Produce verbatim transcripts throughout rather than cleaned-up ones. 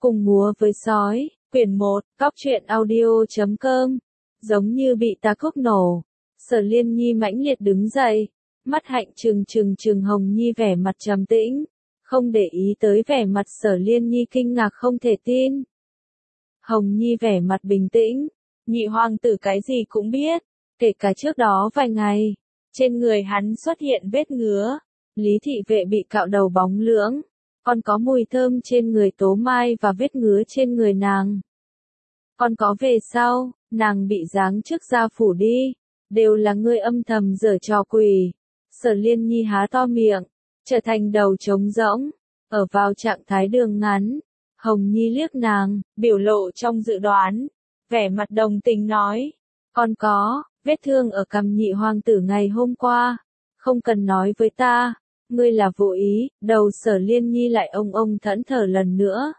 Cùng múa với sói, quyển một, cóc truyện audio chấm com. Giống như bị ta khúc nổ. Sở Liên Nhi mãnh liệt đứng dậy, mắt hạnh trừng trừng trừng Hồng Nhi vẻ mặt trầm tĩnh, không để ý tới vẻ mặt Sở Liên Nhi kinh ngạc không thể tin. Hồng Nhi vẻ mặt bình tĩnh, nhị hoàng tử cái gì cũng biết, kể cả trước đó vài ngày, trên người hắn xuất hiện vết ngứa, Lý thị vệ bị cạo đầu bóng lưỡng, còn có mùi thơm trên người Tố Mai và vết ngứa trên người nàng. Còn có về sau, nàng bị giáng chức gia phủ đi, đều là ngươi âm thầm giở trò quỷ. Sở Liên Nhi há to miệng, trở thành đầu trống rỗng, ở vào trạng thái đường ngắn. Hồng Nhi liếc nàng, biểu lộ trong dự đoán, vẻ mặt đồng tình nói, còn có, vết thương ở cằm nhị hoàng tử ngày hôm qua, không cần nói với ta, ngươi là vô ý. Đầu Sở Liên Nhi lại ông ông thẫn thờ lần nữa.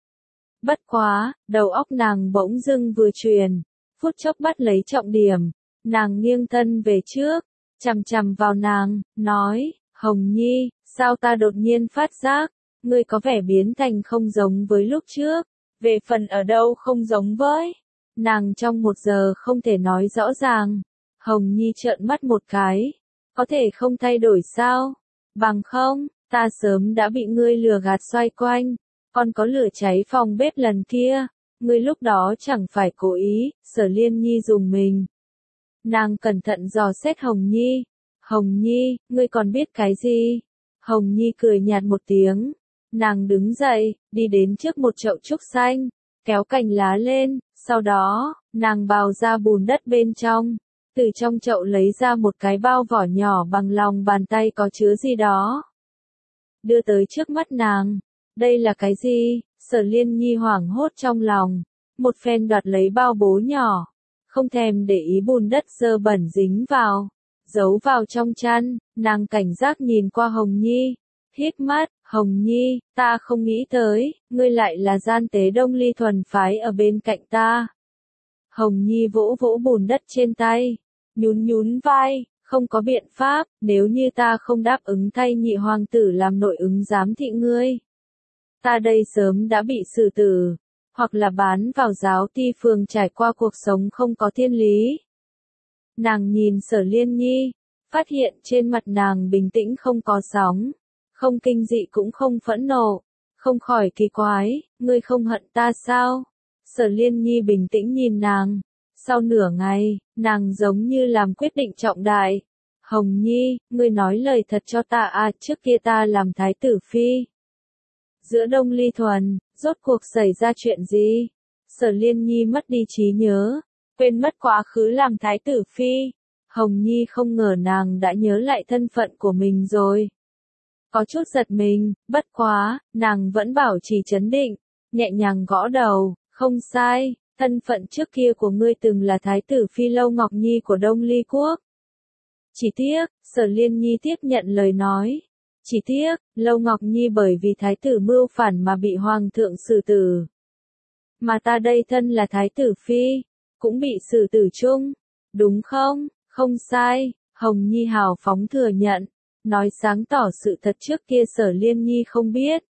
Bất quá, đầu óc nàng bỗng dưng vừa truyền, phút chốc bắt lấy trọng điểm, nàng nghiêng thân về trước, chằm chằm vào nàng, nói, Hồng Nhi, sao ta đột nhiên phát giác, ngươi có vẻ biến thành không giống với lúc trước, về phần ở đâu không giống với, nàng trong một giờ không thể nói rõ ràng. Hồng Nhi trợn mắt một cái, có thể không thay đổi sao, bằng không, ta sớm đã bị ngươi lừa gạt xoay quanh. Còn có lửa cháy phòng bếp lần kia, ngươi lúc đó chẳng phải cố ý. Sở Liên Nhi dùng mình. Nàng cẩn thận dò xét Hồng Nhi. Hồng Nhi, ngươi còn biết cái gì? Hồng Nhi cười nhạt một tiếng. Nàng đứng dậy, đi đến trước một chậu trúc xanh, kéo cành lá lên, sau đó, nàng bào ra bùn đất bên trong. Từ trong chậu lấy ra một cái bao vỏ nhỏ bằng lòng bàn tay có chứa gì đó. Đưa tới trước mắt nàng. Đây là cái gì? Sở Liên Nhi hoảng hốt trong lòng, một phen đoạt lấy bao bố nhỏ, không thèm để ý bùn đất dơ bẩn dính vào, giấu vào trong chăn, nàng cảnh giác nhìn qua Hồng Nhi, híp mắt, Hồng Nhi, ta không nghĩ tới, ngươi lại là gian tế Đông Ly thuần phái ở bên cạnh ta. Hồng Nhi vỗ vỗ bùn đất trên tay, nhún nhún vai, không có biện pháp, nếu như ta không đáp ứng thay nhị hoàng tử làm nội ứng giám thị ngươi. Ta đây sớm đã bị xử tử, hoặc là bán vào giáo ti phường trải qua cuộc sống không có thiên lý. Nàng nhìn Sở Liên Nhi, phát hiện trên mặt nàng bình tĩnh không có sóng, không kinh dị cũng không phẫn nộ, không khỏi kỳ quái, ngươi không hận ta sao? Sở Liên Nhi bình tĩnh nhìn nàng, sau nửa ngày, nàng giống như làm quyết định trọng đại. Hồng Nhi, ngươi nói lời thật cho ta à, trước kia ta làm thái tử phi. Giữa Đông Ly Thuần, rốt cuộc xảy ra chuyện gì? Sở Liên Nhi mất đi trí nhớ, quên mất quá khứ làm thái tử phi. Hồng Nhi không ngờ nàng đã nhớ lại thân phận của mình rồi. Có chút giật mình, bất quá, nàng vẫn bảo trì trấn định, nhẹ nhàng gõ đầu, không sai, thân phận trước kia của ngươi từng là thái tử phi Lâu Ngọc Nhi của Đông Ly Quốc. Chỉ tiếc, Sở Liên Nhi tiếp nhận lời nói. Chỉ tiếc, Lâu Ngọc Nhi bởi vì thái tử mưu phản mà bị hoàng thượng xử tử. Mà ta đây thân là thái tử phi, cũng bị xử tử chung, đúng không? Không sai, Hồng Nhi hào phóng thừa nhận, nói sáng tỏ sự thật trước kia Sở Liên Nhi không biết.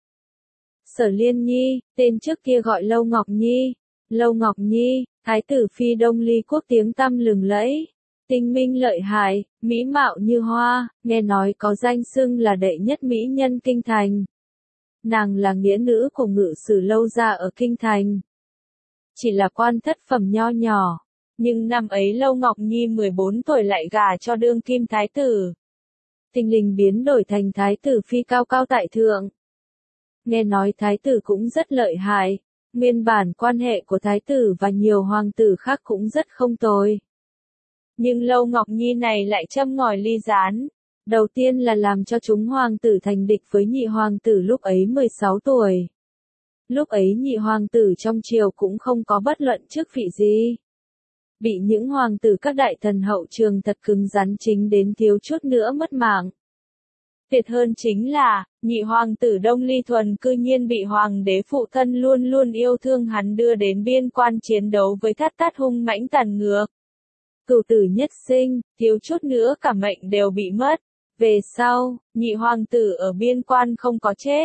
Sở Liên Nhi, tên trước kia gọi Lâu Ngọc Nhi, Lâu Ngọc Nhi, thái tử phi Đông Ly Quốc tiếng tăm lừng lẫy. Tinh minh lợi hại, mỹ mạo như hoa, nghe nói có danh xưng là đệ nhất mỹ nhân kinh thành. Nàng là nghĩa nữ của ngự sử Lâu gia ở kinh thành. Chỉ là quan thất phẩm nho nhỏ, nhưng năm ấy Lâu Ngọc Nhi mười bốn tuổi lại gả cho đương kim thái tử. Tình linh biến đổi thành thái tử phi cao cao tại thượng. Nghe nói thái tử cũng rất lợi hại, nguyên bản quan hệ của thái tử và nhiều hoàng tử khác cũng rất không tồi. Nhưng Lâu Ngọc Nhi này lại châm ngòi ly gián. Đầu tiên là làm cho chúng hoàng tử thành địch với nhị hoàng tử lúc ấy mười sáu tuổi. Lúc ấy nhị hoàng tử trong triều cũng không có bất luận chức vị gì. Bị những hoàng tử các đại thần hậu trường thật cứng rắn chính đến thiếu chút nữa mất mạng. Tuyệt hơn chính là, nhị hoàng tử Đông Ly Thuần cư nhiên bị hoàng đế phụ thân luôn luôn yêu thương hắn đưa đến biên quan chiến đấu với Thát Tát hung mãnh tàn ngược. Cửu tử nhất sinh, thiếu chút nữa cả mệnh đều bị mất. Về sau, nhị hoàng tử ở biên quan không có chết,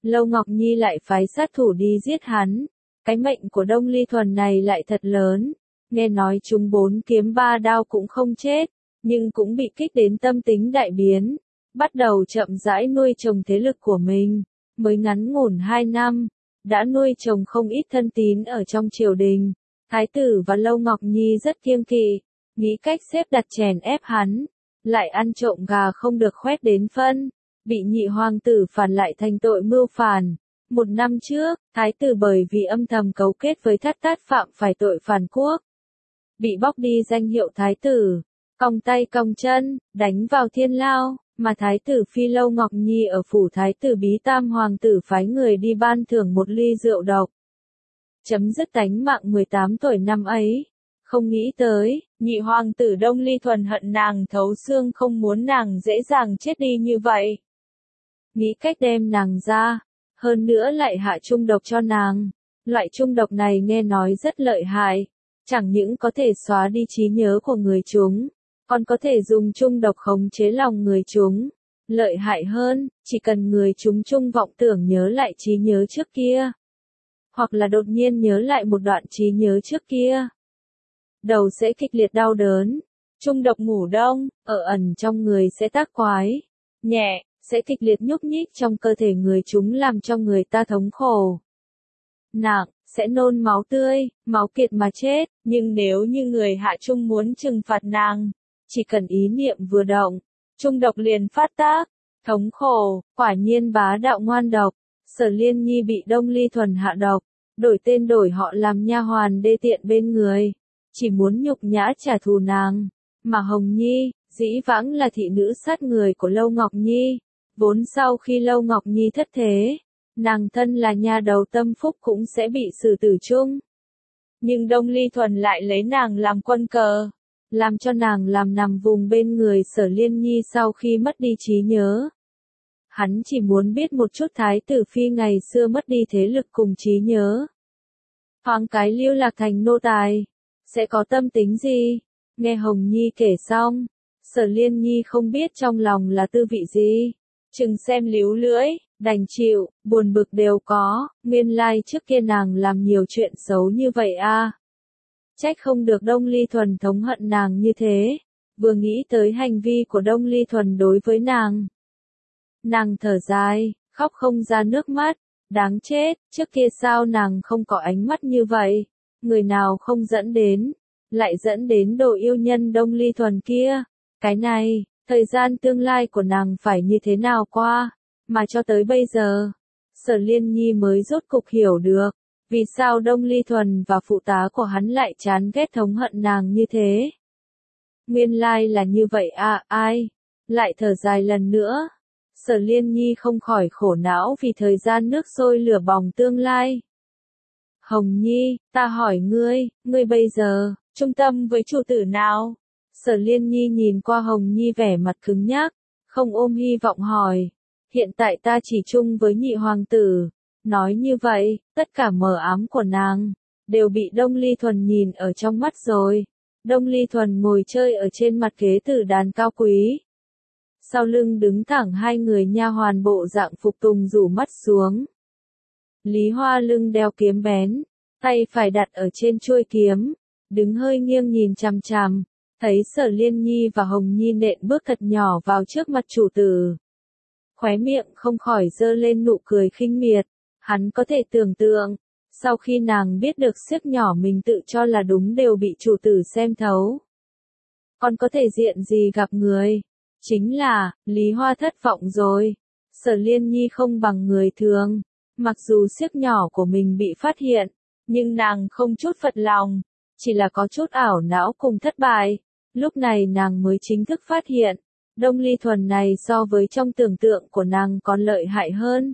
Lâu Ngọc Nhi lại phái sát thủ đi giết hắn. Cái mệnh của Đông Ly Thuần này lại thật lớn. Nghe nói chúng bốn kiếm ba đao cũng không chết, nhưng cũng bị kích đến tâm tính đại biến. Bắt đầu chậm rãi nuôi trồng thế lực của mình. Mới ngắn ngủn hai năm, đã nuôi trồng không ít thân tín ở trong triều đình. Thái tử và Lâu Ngọc Nhi rất kiêng kỵ, nghĩ cách xếp đặt chèn ép hắn. Lại ăn trộm gà không được khoét đến phân. Bị nhị hoàng tử phản lại thành tội mưu phản. Một năm trước, thái tử bởi vì âm thầm cấu kết với Thát Tát phạm phải tội phản quốc. Bị bóc đi danh hiệu thái tử, còng tay còng chân, đánh vào thiên lao, mà thái tử phi Lâu Ngọc Nhi ở phủ thái tử bí tam hoàng tử phái người đi ban thưởng một ly rượu độc. Chấm dứt tánh mạng mười tám tuổi năm ấy. Không nghĩ tới, nhị hoàng tử Đông Ly Thuần hận nàng thấu xương, không muốn nàng dễ dàng chết đi như vậy. Nghĩ cách đem nàng ra, hơn nữa lại hạ trung độc cho nàng. Loại trung độc này nghe nói rất lợi hại, chẳng những có thể xóa đi trí nhớ của người chúng, còn có thể dùng trung độc khống chế lòng người chúng. Lợi hại hơn, chỉ cần người chúng trung vọng tưởng nhớ lại trí nhớ trước kia, hoặc là đột nhiên nhớ lại một đoạn trí nhớ trước kia, đầu sẽ kịch liệt đau đớn. Trung độc ngủ đông, ở ẩn trong người sẽ tác quái, nhẹ, sẽ kịch liệt nhúc nhích trong cơ thể người chúng làm cho người ta thống khổ. Nặng, sẽ nôn máu tươi, máu kiệt mà chết. Nhưng nếu như người hạ trung muốn trừng phạt nàng, chỉ cần ý niệm vừa động, trung độc liền phát tác. Thống khổ, quả nhiên bá đạo ngoan độc. Sở Liên Nhi bị Đông Ly Thuần hạ độc, đổi tên đổi họ làm nha hoàn đê tiện bên người, chỉ muốn nhục nhã trả thù nàng. Mà Hồng Nhi, dĩ vãng là thị nữ sát người của Lâu Ngọc Nhi, vốn sau khi Lâu Ngọc Nhi thất thế, nàng thân là nha đầu tâm phúc cũng sẽ bị xử tử chung. Nhưng Đông Ly Thuần lại lấy nàng làm quân cờ, làm cho nàng làm nằm vùng bên người Sở Liên Nhi sau khi mất đi trí nhớ. Hắn chỉ muốn biết một chút thái tử phi ngày xưa mất đi thế lực cùng trí nhớ, thoáng cái lưu lạc thành nô tài, sẽ có tâm tính gì? Nghe Hồng Nhi kể xong, Sở Liên Nhi không biết trong lòng là tư vị gì, chừng xem líu lưỡi, đành chịu, buồn bực đều có. Nguyên lai trước kia nàng làm nhiều chuyện xấu như vậy a. Trách không được Đông Ly Thuần thống hận nàng như thế. Vừa nghĩ tới hành vi của Đông Ly Thuần đối với nàng, nàng thở dài, khóc không ra nước mắt. Đáng chết, trước kia sao nàng không có ánh mắt như vậy? Người nào không dẫn đến, lại dẫn đến đồ yêu nhân Đông Ly Thuần kia. Cái này, thời gian tương lai của nàng phải như thế nào qua? Mà cho tới bây giờ, Sở Liên Nhi mới rốt cục hiểu được, vì sao Đông Ly Thuần và phụ tá của hắn lại chán ghét thống hận nàng như thế. Nguyên lai là như vậy à, ai? Lại thở dài lần nữa. Sở Liên Nhi không khỏi khổ não vì thời gian nước sôi lửa bỏng tương lai. Hồng Nhi, ta hỏi ngươi, ngươi bây giờ, trung tâm với chủ tử nào? Sở Liên Nhi nhìn qua Hồng Nhi vẻ mặt cứng nhắc, không ôm hy vọng hỏi. Hiện tại ta chỉ chung với nhị hoàng tử. Nói như vậy, tất cả mờ ám của nàng, đều bị Đông Ly Thuần nhìn ở trong mắt rồi. Đông Ly Thuần ngồi chơi ở trên mặt ghế tử đàn cao quý. Sau lưng đứng thẳng hai người nha hoàn bộ dạng phục tùng rủ mắt xuống. Lý Hoa lưng đeo kiếm bén, tay phải đặt ở trên chuôi kiếm, đứng hơi nghiêng nhìn chằm chằm, thấy Sở Liên Nhi và Hồng Nhi nện bước thật nhỏ vào trước mặt chủ tử. Khóe miệng không khỏi dơ lên nụ cười khinh miệt, hắn có thể tưởng tượng, sau khi nàng biết được xiếc nhỏ mình tự cho là đúng đều bị chủ tử xem thấu. Còn có thể diện gì gặp người? Chính là, Lý Hoa thất vọng rồi. Sở Liên Nhi không bằng người thường, mặc dù xiếc nhỏ của mình bị phát hiện, nhưng nàng không chút phật lòng, chỉ là có chút ảo não cùng thất bại. Lúc này nàng mới chính thức phát hiện, Đông Ly Thuần này so với trong tưởng tượng của nàng còn lợi hại hơn.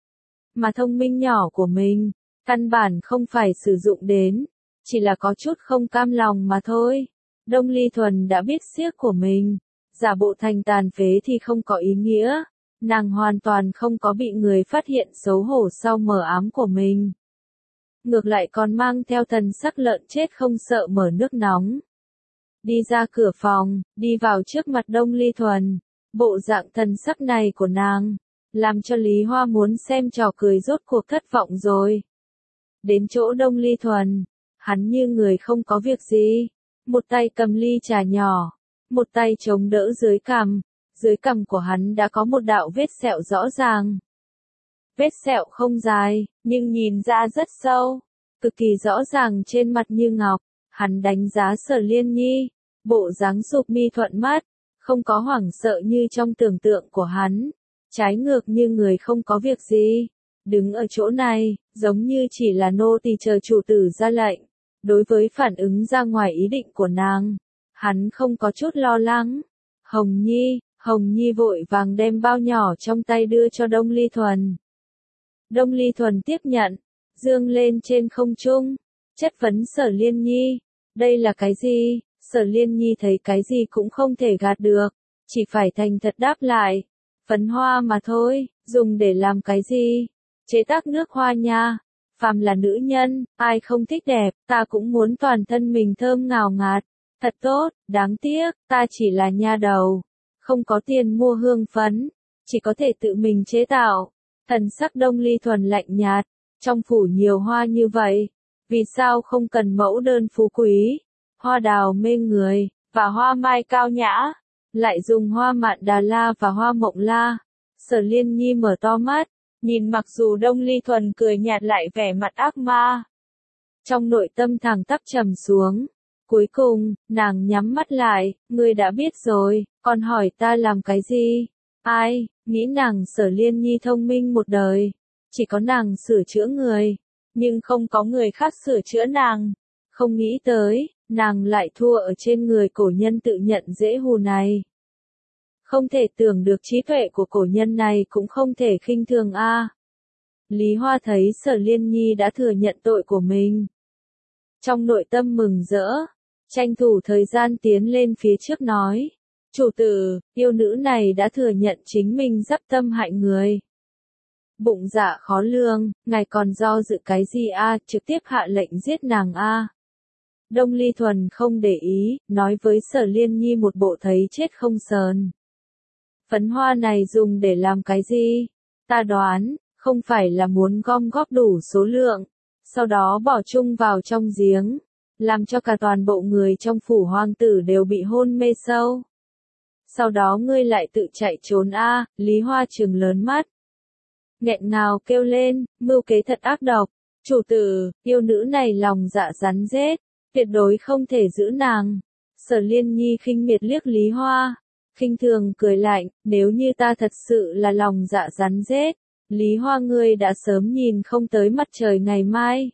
Mà thông minh nhỏ của mình, căn bản không phải sử dụng đến, chỉ là có chút không cam lòng mà thôi. Đông Ly Thuần đã biết xiếc của mình, giả bộ thành tàn phế thì không có ý nghĩa. Nàng hoàn toàn không có bị người phát hiện xấu hổ sau mờ ám của mình. Ngược lại còn mang theo thần sắc lợn chết không sợ mở nước nóng. Đi ra cửa phòng, đi vào trước mặt Đông Ly Thuần. Bộ dạng thần sắc này của nàng, làm cho Lý Hoa muốn xem trò cười rốt cuộc thất vọng rồi. Đến chỗ Đông Ly Thuần, hắn như người không có việc gì, một tay cầm ly trà nhỏ, một tay chống đỡ dưới cằm, dưới cằm của hắn đã có một đạo vết sẹo rõ ràng. Vết sẹo không dài, nhưng nhìn ra rất sâu, cực kỳ rõ ràng trên mặt như ngọc. Hắn đánh giá Sở Liên Nhi, bộ dáng sụp mi thuận mắt, không có hoảng sợ như trong tưởng tượng của hắn, trái ngược như người không có việc gì, đứng ở chỗ này, giống như chỉ là nô tỳ chờ chủ tử ra lệnh. Đối với phản ứng ra ngoài ý định của nàng, hắn không có chút lo lắng. Hồng Nhi, Hồng Nhi vội vàng đem bao nhỏ trong tay đưa cho Đông Ly Thuần. Đông Ly Thuần tiếp nhận, dương lên trên không trung, chất vấn Sở Liên Nhi, đây là cái gì? Sở Liên Nhi thấy cái gì cũng không thể gạt được, chỉ phải thành thật đáp lại, phấn hoa mà thôi, dùng để làm cái gì? Chế tác nước hoa nha. Phàm là nữ nhân, ai không thích đẹp, ta cũng muốn toàn thân mình thơm ngào ngạt, thật tốt, đáng tiếc, ta chỉ là nha đầu, không có tiền mua hương phấn, chỉ có thể tự mình chế tạo. Thần sắc Đông Ly Thuần lạnh nhạt, trong phủ nhiều hoa như vậy, vì sao không cần mẫu đơn phú quý, hoa đào mê người, và hoa mai cao nhã, lại dùng hoa mạn đà la và hoa mộng la. Sở Liên Nhi mở to mắt, nhìn mặc dù Đông Ly Thuần cười nhạt lại vẻ mặt ác ma. Trong nội tâm thẳng tắp trầm xuống, cuối cùng, nàng nhắm mắt lại, ngươi đã biết rồi, còn hỏi ta làm cái gì? Ai, nghĩ nàng Sở Liên Nhi thông minh một đời, chỉ có nàng sửa chữa người, nhưng không có người khác sửa chữa nàng. Không nghĩ tới, nàng lại thua ở trên người cổ nhân tự nhận dễ hù này. Không thể tưởng được trí tuệ của cổ nhân này cũng không thể khinh thường a. À. Lý Hoa thấy Sở Liên Nhi đã thừa nhận tội của mình. Trong nội tâm mừng rỡ, tranh thủ thời gian tiến lên phía trước nói. Chủ tử, yêu nữ này đã thừa nhận chính mình dắp tâm hại người. Bụng dạ khó lường, ngài còn do dự cái gì a? À, trực tiếp hạ lệnh giết nàng a. À. Đông Ly Thuần không để ý, nói với Sở Liên Nhi một bộ thấy chết không sờn. Phấn hoa này dùng để làm cái gì? Ta đoán, không phải là muốn gom góp đủ số lượng, sau đó bỏ chung vào trong giếng, làm cho cả toàn bộ người trong phủ hoàng tử đều bị hôn mê sâu. Sau đó ngươi lại tự chạy trốn a. À, Lý Hoa trừng lớn mắt. Nghẹn ngào kêu lên, mưu kế thật ác độc, chủ tử, yêu nữ này lòng dạ rắn rết, tuyệt đối không thể giữ nàng. Sở Liên Nhi khinh miệt liếc Lý Hoa, khinh thường cười lạnh, nếu như ta thật sự là lòng dạ rắn rết, Lý Hoa ngươi đã sớm nhìn không tới mặt trời ngày mai.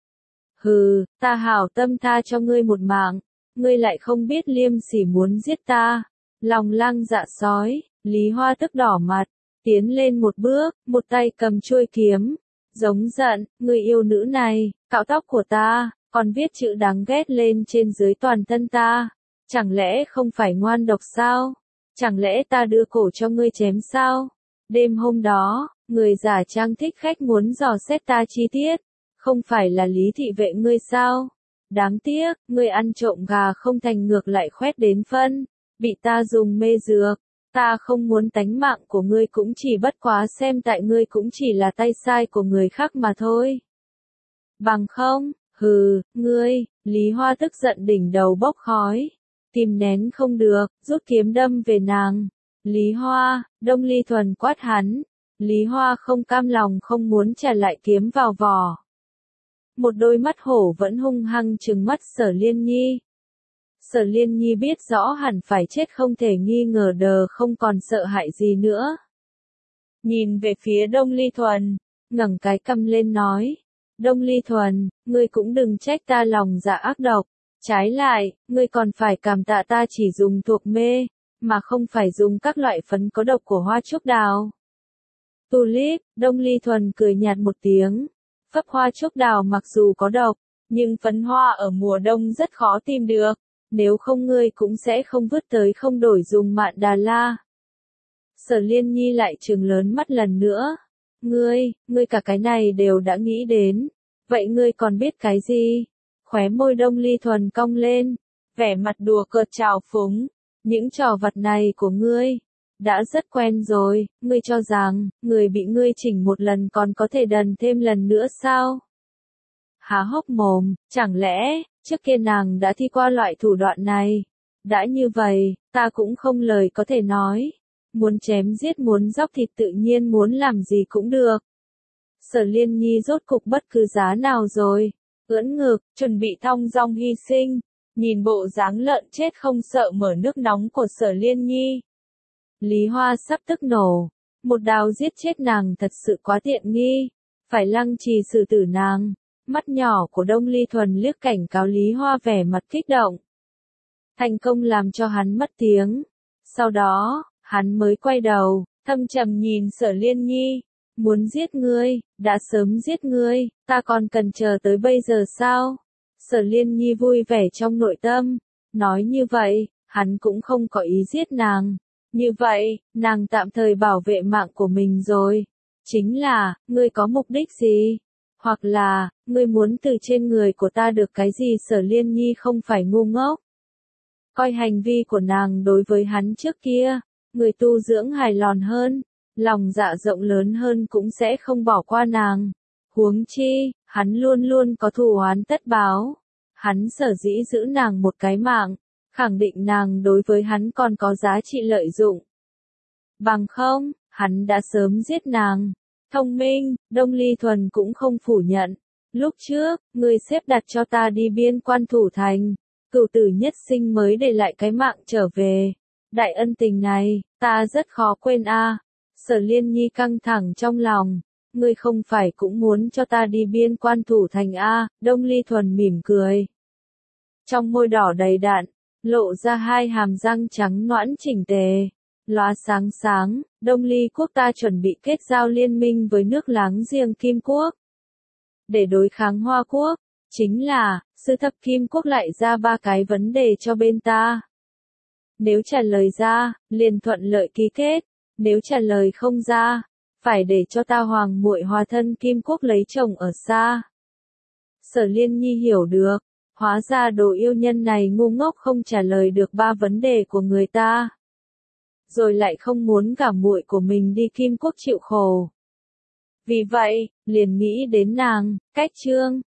Hừ, ta hảo tâm tha cho ngươi một mạng, ngươi lại không biết liêm sỉ muốn giết ta. Lòng lang dạ sói, Lý Hoa tức đỏ mặt, tiến lên một bước, một tay cầm chuôi kiếm, giống giận, người yêu nữ này, cạo tóc của ta, còn viết chữ đáng ghét lên trên dưới toàn thân ta, chẳng lẽ không phải ngoan độc sao? Chẳng lẽ ta đưa cổ cho ngươi chém sao? Đêm hôm đó, người giả trang thích khách muốn dò xét ta chi tiết, không phải là Lý thị vệ ngươi sao? Đáng tiếc, ngươi ăn trộm gà không thành ngược lại khoét đến phân, bị ta dùng mê dược. Ta không muốn tánh mạng của ngươi cũng chỉ bất quá xem tại ngươi cũng chỉ là tay sai của người khác mà thôi. Bằng không, hừ, ngươi, Lý Hoa tức giận đỉnh đầu bốc khói, kìm nén không được, rút kiếm đâm về nàng. Lý Hoa, Đông Ly Thuần quát hắn, Lý Hoa không cam lòng không muốn trả lại kiếm vào vỏ. Một đôi mắt hổ vẫn hung hăng trừng mắt Sở Liên Nhi. Sở Liên Nhi biết rõ hẳn phải chết không thể nghi ngờ đờ không còn sợ hãi gì nữa. Nhìn về phía Đông Ly Thuần, ngẩng cái cằm lên nói, Đông Ly Thuần, ngươi cũng đừng trách ta lòng dạ ác độc, trái lại, ngươi còn phải cảm tạ ta chỉ dùng thuốc mê, mà không phải dùng các loại phấn có độc của hoa trúc đào. Tulip, Đông Ly Thuần cười nhạt một tiếng, phấp hoa trúc đào mặc dù có độc, nhưng phấn hoa ở mùa đông rất khó tìm được. Nếu không ngươi cũng sẽ không vứt tới không đổi dùng mạn đà la. Sở Liên Nhi lại trừng lớn mắt lần nữa. Ngươi, ngươi cả cái này đều đã nghĩ đến. Vậy ngươi còn biết cái gì? Khóe môi Đông Ly Thuần cong lên. Vẻ mặt đùa cợt trào phúng. Những trò vặt này của ngươi. đã rất quen rồi, ngươi cho rằng, người bị ngươi chỉnh một lần còn có thể đần thêm lần nữa sao? Há hốc mồm, chẳng lẽ, trước kia nàng đã thi qua loại thủ đoạn này? Đã như vậy, ta cũng không lời có thể nói. Muốn chém giết muốn dóc thịt tự nhiên muốn làm gì cũng được. Sở Liên Nhi rốt cục bất cứ giá nào rồi, ưỡn ngực, chuẩn bị thong dong hy sinh, nhìn bộ dáng lợn chết không sợ mở nước nóng của Sở Liên Nhi. Lý Hoa sắp tức nổ, một đao giết chết nàng thật sự quá tiện nghi, phải lăng trì xử tử nàng. Mắt nhỏ của Đông Ly Thuần liếc cảnh cáo Lý Hoa vẻ mặt kích động. Thành công làm cho hắn mất tiếng. Sau đó, hắn mới quay đầu, thâm trầm nhìn Sở Liên Nhi. Muốn giết ngươi, đã sớm giết ngươi, ta còn cần chờ tới bây giờ sao? Sở Liên Nhi vui vẻ trong nội tâm. Nói như vậy, hắn cũng không có ý giết nàng. Như vậy, nàng tạm thời bảo vệ mạng của mình rồi. Chính là, ngươi có mục đích gì? Hoặc là, ngươi muốn từ trên người của ta được cái gì? Sở Liên Nhi không phải ngu ngốc. Coi hành vi của nàng đối với hắn trước kia, người tu dưỡng hài lòng hơn, lòng dạ rộng lớn hơn cũng sẽ không bỏ qua nàng. Huống chi, hắn luôn luôn có thù oán tất báo. Hắn sở dĩ giữ nàng một cái mạng, khẳng định nàng đối với hắn còn có giá trị lợi dụng. Bằng không, hắn đã sớm giết nàng. Thông minh, Đông Ly Thuần cũng không phủ nhận. Lúc trước, ngươi xếp đặt cho ta đi biên quan thủ thành. Cửu tử nhất sinh mới để lại cái mạng trở về. Đại ân tình này, ta rất khó quên a. Sở Liên Nhi căng thẳng trong lòng. Ngươi không phải cũng muốn cho ta đi biên quan thủ thành a? Đông Ly Thuần mỉm cười. Trong môi đỏ đầy đặn, lộ ra hai hàm răng trắng nõn chỉnh tề. Lóa sáng sáng, Đông Ly quốc ta chuẩn bị kết giao liên minh với nước láng giềng Kim quốc. Để đối kháng Hoa quốc, chính là, sư thập Kim quốc lại ra ba cái vấn đề cho bên ta. Nếu trả lời ra, liền thuận lợi ký kết, nếu trả lời không ra, phải để cho ta hoàng muội hòa thân Kim quốc lấy chồng ở xa. Sở Liên Nhi hiểu được, hóa ra đồ yêu nhân này ngu ngốc không trả lời được ba vấn đề của người ta. Rồi lại không muốn cả muội của mình đi Kim quốc chịu khổ. Vì vậy, liền nghĩ đến nàng, cách trương,